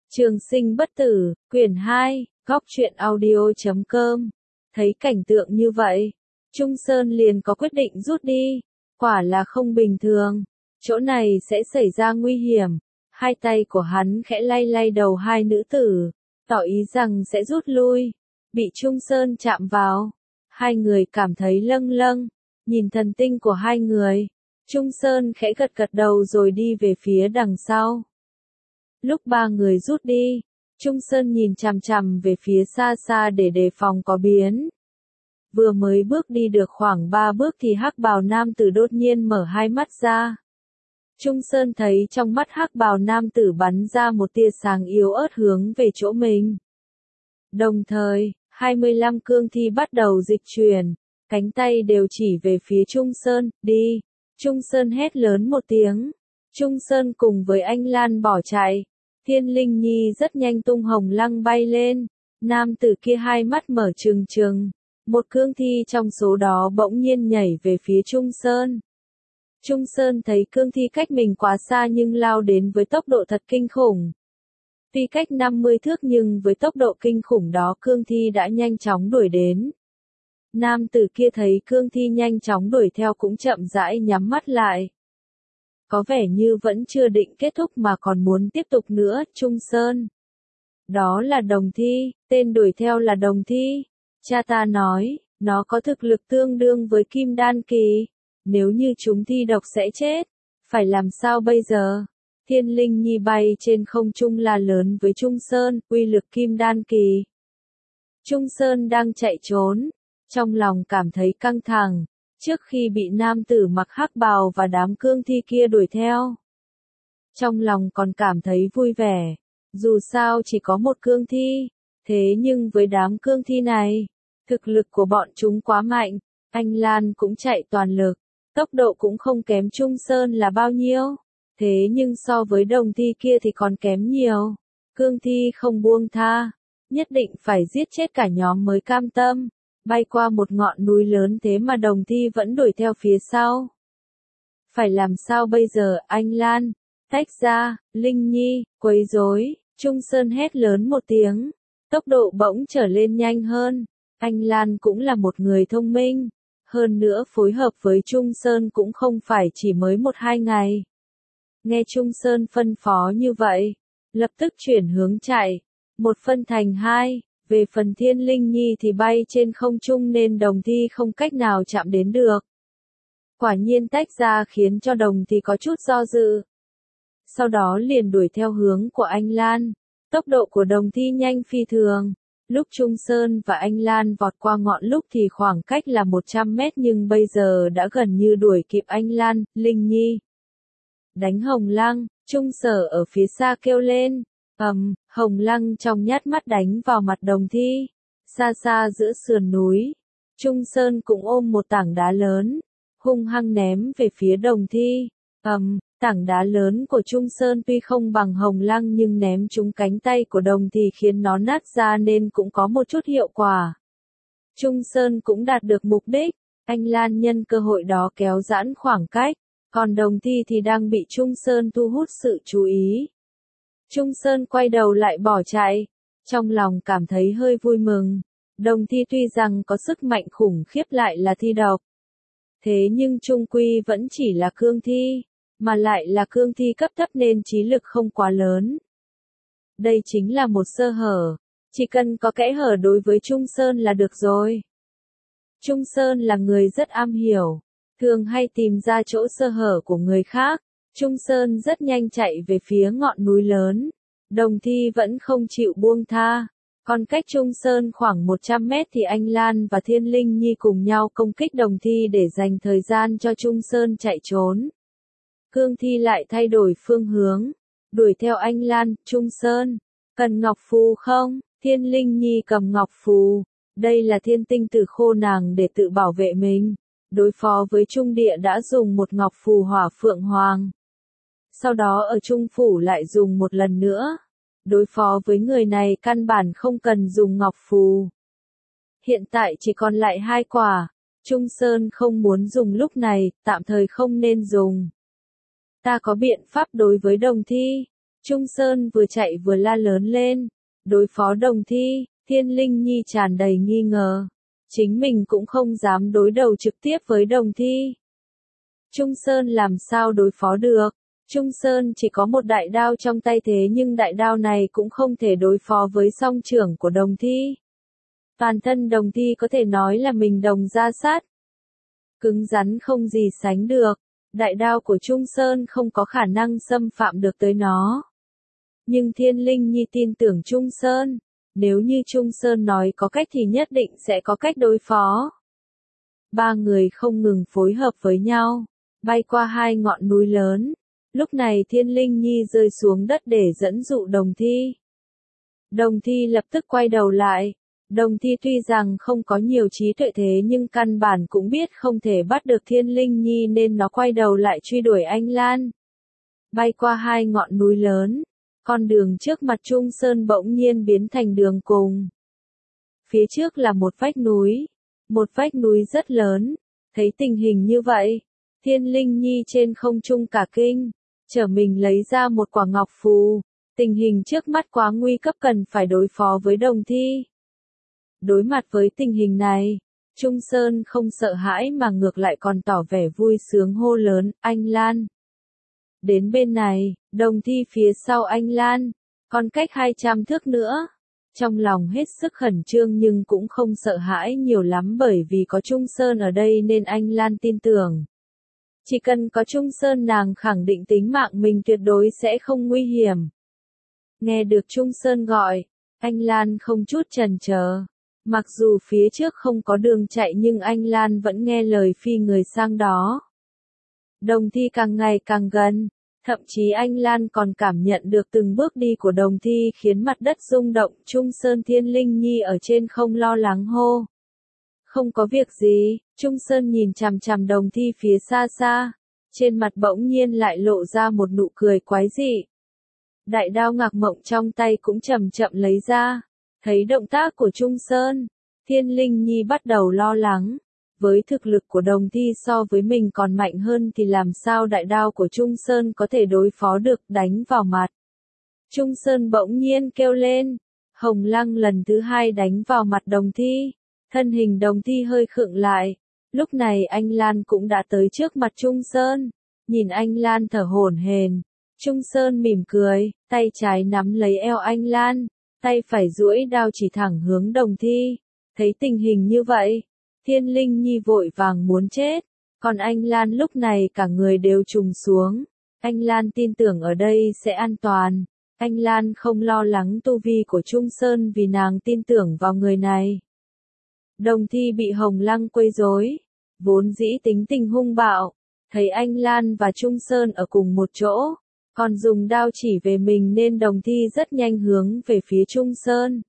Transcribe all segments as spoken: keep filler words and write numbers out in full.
Trường sinh bất tử, quyển hai, góc truyện audio chấm com. Thấy cảnh tượng như vậy, Trung Sơn liền có quyết định rút đi. Quả là không bình thường. Chỗ này sẽ xảy ra nguy hiểm. Hai tay của hắn khẽ lay lay đầu hai nữ tử, tỏ ý rằng sẽ rút lui. Bị Trung Sơn chạm vào. Hai người cảm thấy lâng lâng. Nhìn thần tinh của hai người, Trung Sơn khẽ gật gật đầu rồi đi về phía đằng sau. Lúc ba người rút đi, Trung Sơn nhìn chằm chằm về phía xa xa để đề phòng có biến. Vừa mới bước đi được khoảng ba bước thì hắc bào nam tử đột nhiên mở hai mắt ra. Trung Sơn thấy trong mắt hắc bào nam tử bắn ra một tia sáng yếu ớt hướng về chỗ mình. Đồng thời, hai mươi lăm cương thi bắt đầu dịch chuyển, cánh tay đều chỉ về phía Trung Sơn, đi. Trung Sơn hét lớn một tiếng. Trung Sơn cùng với anh Lan bỏ chạy. Thiên Linh Nhi rất nhanh tung hồng lăng bay lên. Nam tử kia hai mắt mở trừng trừng. Một cương thi trong số đó bỗng nhiên nhảy về phía Trung Sơn. Trung Sơn thấy cương thi cách mình quá xa nhưng lao đến với tốc độ thật kinh khủng. Tuy cách năm mươi thước nhưng với tốc độ kinh khủng đó cương thi đã nhanh chóng đuổi đến. Nam tử kia thấy cương thi nhanh chóng đuổi theo cũng chậm rãi nhắm mắt lại. Có vẻ như vẫn chưa định kết thúc mà còn muốn tiếp tục nữa, Trung Sơn. Đó là đồng thi, tên đuổi theo là đồng thi. Cha ta nói, nó có thực lực tương đương với kim đan kỳ. Nếu như chúng thi độc sẽ chết. Phải làm sao bây giờ? Thiên Linh Nhi bay trên không trung la lớn với Trung Sơn, uy lực kim đan kỳ. Trung Sơn đang chạy trốn. Trong lòng cảm thấy căng thẳng. Trước khi bị nam tử mặc hắc bào và đám cương thi kia đuổi theo. Trong lòng còn cảm thấy vui vẻ. Dù sao chỉ có một cương thi. Thế nhưng với đám cương thi này, thực lực của bọn chúng quá mạnh. Anh Lan cũng chạy toàn lực. Tốc độ cũng không kém Trung Sơn là bao nhiêu. Thế nhưng so với đồng thi kia thì còn kém nhiều. Cương thi không buông tha. Nhất định phải giết chết cả nhóm mới cam tâm. Bay qua một ngọn núi lớn thế mà đồng thi vẫn đuổi theo phía sau. Phải làm sao bây giờ, anh Lan? Tách ra, Linh Nhi, quấy rối. Trung Sơn hét lớn một tiếng. Tốc độ bỗng trở lên nhanh hơn. Anh Lan cũng là một người thông minh. Hơn nữa phối hợp với Trung Sơn cũng không phải chỉ mới một hai ngày. Nghe Trung Sơn phân phó như vậy. Lập tức chuyển hướng chạy. Một phân thành hai. Về phần Thiên Linh Nhi thì bay trên không trung nên đồng thi không cách nào chạm đến được. Quả nhiên tách ra khiến cho đồng thi có chút do dự. Sau đó liền đuổi theo hướng của anh Lan. Tốc độ của đồng thi nhanh phi thường. Lúc Trung Sơn và anh Lan vọt qua ngọn lúc thì khoảng cách là một trăm mét nhưng bây giờ đã gần như đuổi kịp anh Lan, Linh Nhi. Đánh hồng lăng, Trung Sở ở phía xa kêu lên. Ầm, um, hồng lăng trong nhát mắt đánh vào mặt đồng thi. Xa xa giữa sườn núi, Trung Sơn cũng ôm một tảng đá lớn, hung hăng ném về phía đồng thi. Ầm, um, tảng đá lớn của Trung Sơn tuy không bằng hồng lăng nhưng ném trúng cánh tay của đồng thì khiến nó nát ra nên cũng có một chút hiệu quả. Trung Sơn cũng đạt được mục đích, anh Lan nhân cơ hội đó kéo giãn khoảng cách, còn đồng thi thì đang bị Trung Sơn thu hút sự chú ý. Trung Sơn quay đầu lại bỏ chạy, trong lòng cảm thấy hơi vui mừng. Đồng thi tuy rằng có sức mạnh khủng khiếp lại là thi độc. Thế nhưng chung quy vẫn chỉ là cương thi, mà lại là cương thi cấp thấp nên trí lực không quá lớn. Đây chính là một sơ hở, chỉ cần có kẽ hở đối với Trung Sơn là được rồi. Trung Sơn là người rất am hiểu, thường hay tìm ra chỗ sơ hở của người khác. Trung Sơn rất nhanh chạy về phía ngọn núi lớn. Đồng thi vẫn không chịu buông tha. Còn cách Trung Sơn khoảng một trăm mét thì anh Lan và Thiên Linh Nhi cùng nhau công kích đồng thi để dành thời gian cho Trung Sơn chạy trốn. Cương thi lại thay đổi phương hướng. Đuổi theo anh Lan, Trung Sơn. Cần ngọc phù không? Thiên Linh Nhi cầm ngọc phù. Đây là thiên tinh tử khô nàng để tự bảo vệ mình. Đối phó với Trung Địa đã dùng một ngọc phù hỏa phượng hoàng. Sau đó ở Trung Phủ lại dùng một lần nữa. Đối phó với người này căn bản không cần dùng ngọc phù. Hiện tại chỉ còn lại hai quả. Trung Sơn không muốn dùng lúc này, tạm thời không nên dùng. Ta có biện pháp đối với đồng thi. Trung Sơn vừa chạy vừa la lớn lên. Đối phó Đồng Thi, Thiên Linh Nhi tràn đầy nghi ngờ. Chính mình cũng không dám đối đầu trực tiếp với Đồng Thi. Trung Sơn làm sao đối phó được? Trung Sơn chỉ có một đại đao trong tay thế nhưng đại đao này cũng không thể đối phó với song trưởng của Đồng Thi. Toàn thân Đồng Thi có thể nói là mình đồng ra sát. Cứng rắn không gì sánh được. Đại đao của Trung Sơn không có khả năng xâm phạm được tới nó. Nhưng Thiên Linh Nhi tin tưởng Trung Sơn. Nếu như Trung Sơn nói có cách thì nhất định sẽ có cách đối phó. Ba người không ngừng phối hợp với nhau. Bay qua hai ngọn núi lớn. Lúc này Thiên Linh Nhi rơi xuống đất để dẫn dụ Đồng Thi. Đồng Thi lập tức quay đầu lại. Đồng Thi tuy rằng không có nhiều trí tuệ thế nhưng căn bản cũng biết không thể bắt được Thiên Linh Nhi nên nó quay đầu lại truy đuổi Anh Lan. Bay qua hai ngọn núi lớn. Con đường trước mặt Trung Sơn bỗng nhiên biến thành đường cùng. Phía trước là một vách núi. Một vách núi rất lớn. Thấy tình hình như vậy. Thiên Linh Nhi trên không trung cả kinh. Trở mình lấy ra một quả ngọc phù. Tình hình trước mắt quá nguy cấp cần phải đối phó với Đồng Thi. Đối mặt với tình hình này, Trung Sơn không sợ hãi mà ngược lại còn tỏ vẻ vui sướng hô lớn, Anh Lan. Đến bên này, Đồng Thi phía sau Anh Lan, còn cách hai trăm thước nữa. Trong lòng hết sức khẩn trương nhưng cũng không sợ hãi nhiều lắm bởi vì có Trung Sơn ở đây nên Anh Lan tin tưởng. Chỉ cần có Trung Sơn nàng khẳng định tính mạng mình tuyệt đối sẽ không nguy hiểm. Nghe được Trung Sơn gọi, Anh Lan không chút chần chờ. Mặc dù phía trước không có đường chạy nhưng Anh Lan vẫn nghe lời phi người sang đó. Đồng Thi càng ngày càng gần, thậm chí Anh Lan còn cảm nhận được từng bước đi của Đồng Thi khiến mặt đất rung động. Trung Sơn Thiên Linh Nhi ở trên không lo lắng hô. Không có việc gì, Trung Sơn nhìn chằm chằm Đồng Thi phía xa xa, trên mặt bỗng nhiên lại lộ ra một nụ cười quái dị. Đại đao ngạc mộng trong tay cũng chậm chậm lấy ra. Thấy động tác của Trung Sơn, Thiên Linh Nhi bắt đầu lo lắng. Với thực lực của Đồng Thi so với mình còn mạnh hơn thì làm sao đại đao của Trung Sơn có thể đối phó được, đánh vào mặt. Trung Sơn bỗng nhiên kêu lên. Hồng Lăng lần thứ hai đánh vào mặt Đồng Thi. Thân hình Đồng Thi hơi khựng lại. Lúc này Anh Lan cũng đã tới trước mặt Trung Sơn. Nhìn Anh Lan thở hổn hển, Trung Sơn mỉm cười, tay trái nắm lấy eo Anh Lan. Tay phải duỗi đao chỉ thẳng hướng Đồng Thi. Thấy tình hình như vậy, Thiên Linh Nhi vội vàng muốn chết. Còn Anh Lan lúc này cả người đều trùng xuống. Anh Lan tin tưởng ở đây sẽ an toàn. Anh Lan không lo lắng tu vi của Trung Sơn vì nàng tin tưởng vào người này. Đồng Thi bị Hồng Lăng quấy rối, vốn dĩ tính tình hung bạo. Thấy Anh Lan và Trung Sơn ở cùng một chỗ. Còn dùng đao chỉ về mình nên Đồng Thi rất nhanh hướng về phía Trung Sơn.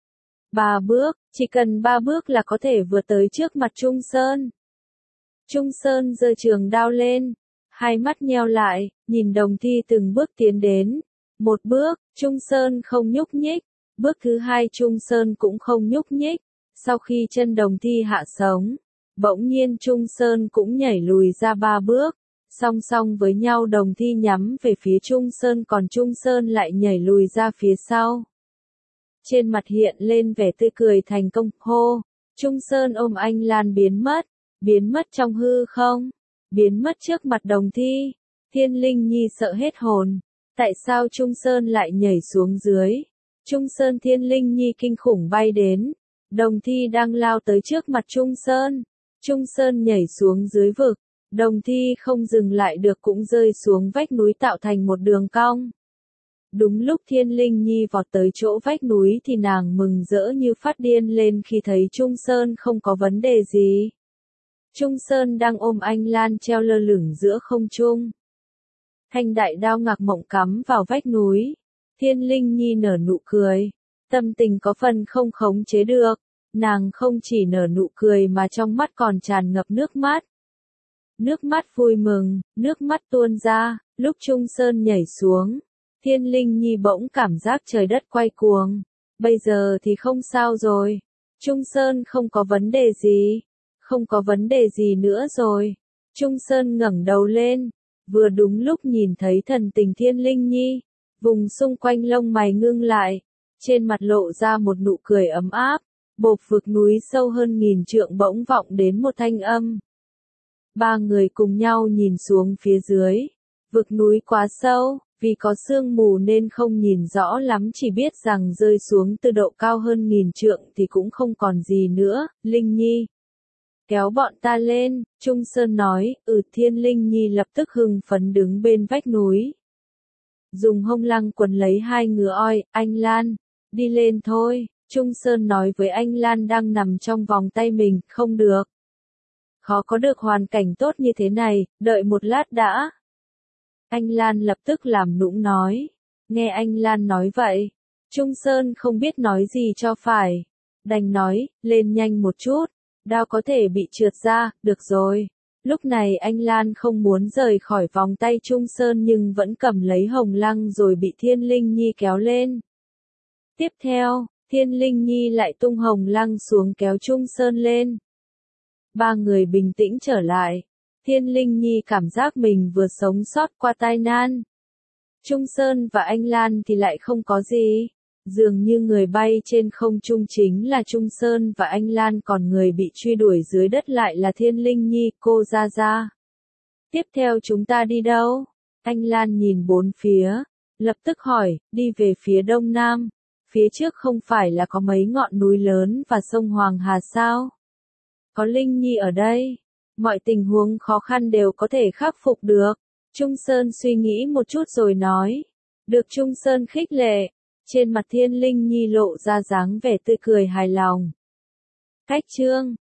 Ba bước, chỉ cần ba bước là có thể vượt tới trước mặt Trung Sơn. Trung Sơn giơ trường đao lên, hai mắt nheo lại, nhìn Đồng Thi từng bước tiến đến. Một bước, Trung Sơn không nhúc nhích. Bước thứ hai Trung Sơn cũng không nhúc nhích. Sau khi chân Đồng Thi hạ sống, bỗng nhiên Trung Sơn cũng nhảy lùi ra ba bước. Song song với nhau Đồng Thi nhắm về phía Trung Sơn còn Trung Sơn lại nhảy lùi ra phía sau. Trên mặt hiện lên vẻ tươi cười thành công, hô. Trung Sơn ôm Anh Lan biến mất, biến mất trong hư không, biến mất trước mặt Đồng Thi. Thiên Linh Nhi sợ hết hồn. Tại sao Trung Sơn lại nhảy xuống dưới? Trung Sơn Thiên Linh Nhi kinh khủng bay đến. Đồng Thi đang lao tới trước mặt Trung Sơn. Trung Sơn nhảy xuống dưới vực. Đồng Thi không dừng lại được cũng rơi xuống vách núi tạo thành một đường cong. Đúng lúc Thiên Linh Nhi vọt tới chỗ vách núi thì nàng mừng rỡ như phát điên lên khi thấy Trung Sơn không có vấn đề gì. Trung Sơn đang ôm Anh Lan treo lơ lửng giữa không trung. Thanh đại đao ngạc mộng cắm vào vách núi. Thiên Linh Nhi nở nụ cười. Tâm tình có phần không khống chế được. Nàng không chỉ nở nụ cười mà trong mắt còn tràn ngập nước mắt. Nước mắt vui mừng, nước mắt tuôn ra, lúc Trung Sơn nhảy xuống. Thiên Linh Nhi bỗng cảm giác trời đất quay cuồng. Bây giờ thì không sao rồi. Trung Sơn không có vấn đề gì. Không có vấn đề gì nữa rồi. Trung Sơn ngẩng đầu lên. Vừa đúng lúc nhìn thấy thần tình Thiên Linh Nhi. Vùng xung quanh lông mày ngưng lại, trên mặt lộ ra một nụ cười ấm áp, bộp vực núi sâu hơn nghìn trượng bỗng vọng đến một thanh âm. Ba người cùng nhau nhìn xuống phía dưới, vực núi quá sâu, vì có sương mù nên không nhìn rõ lắm, chỉ biết rằng rơi xuống từ độ cao hơn nghìn trượng thì cũng không còn gì nữa. Linh Nhi, kéo bọn ta lên, Trung Sơn nói. Ừ. Thiên Linh Nhi lập tức hưng phấn đứng bên vách núi, dùng hông lăng quấn lấy hai ngựa oi. Anh Lan, đi lên thôi, Trung Sơn nói với anh Lan đang nằm trong vòng tay mình. Không được, khó có được hoàn cảnh tốt như thế này, đợi một lát đã. Anh Lan lập tức làm nũng nói. Nghe anh Lan nói vậy, Trung Sơn không biết nói gì cho phải, đành nói, lên nhanh một chút, đao có thể bị trượt ra. Được rồi. Lúc này anh Lan không muốn rời khỏi vòng tay Trung Sơn nhưng vẫn cầm lấy hồng lăng rồi bị Thiên Linh Nhi kéo lên. Tiếp theo, Thiên Linh Nhi lại tung hồng lăng xuống kéo Trung Sơn lên. Ba người bình tĩnh trở lại. Thiên Linh Nhi cảm giác mình vừa sống sót qua tai nạn. Trung Sơn và anh Lan thì lại không có gì. Dường như người bay trên không trung chính là Trung Sơn và anh Lan, còn người bị truy đuổi dưới đất lại là Thiên Linh Nhi. Cô Gia Gia, tiếp theo chúng ta đi đâu? Anh Lan nhìn bốn phía, lập tức hỏi. Đi về phía đông nam. Phía trước không phải là có mấy ngọn núi lớn và sông Hoàng Hà sao? Có Linh Nhi ở đây, mọi tình huống khó khăn đều có thể khắc phục được. Trung Sơn suy nghĩ một chút rồi nói. Được. Trung Sơn khích lệ. Trên mặt Thiên Linh Nhi lộ ra dáng vẻ tươi cười hài lòng. Cách chương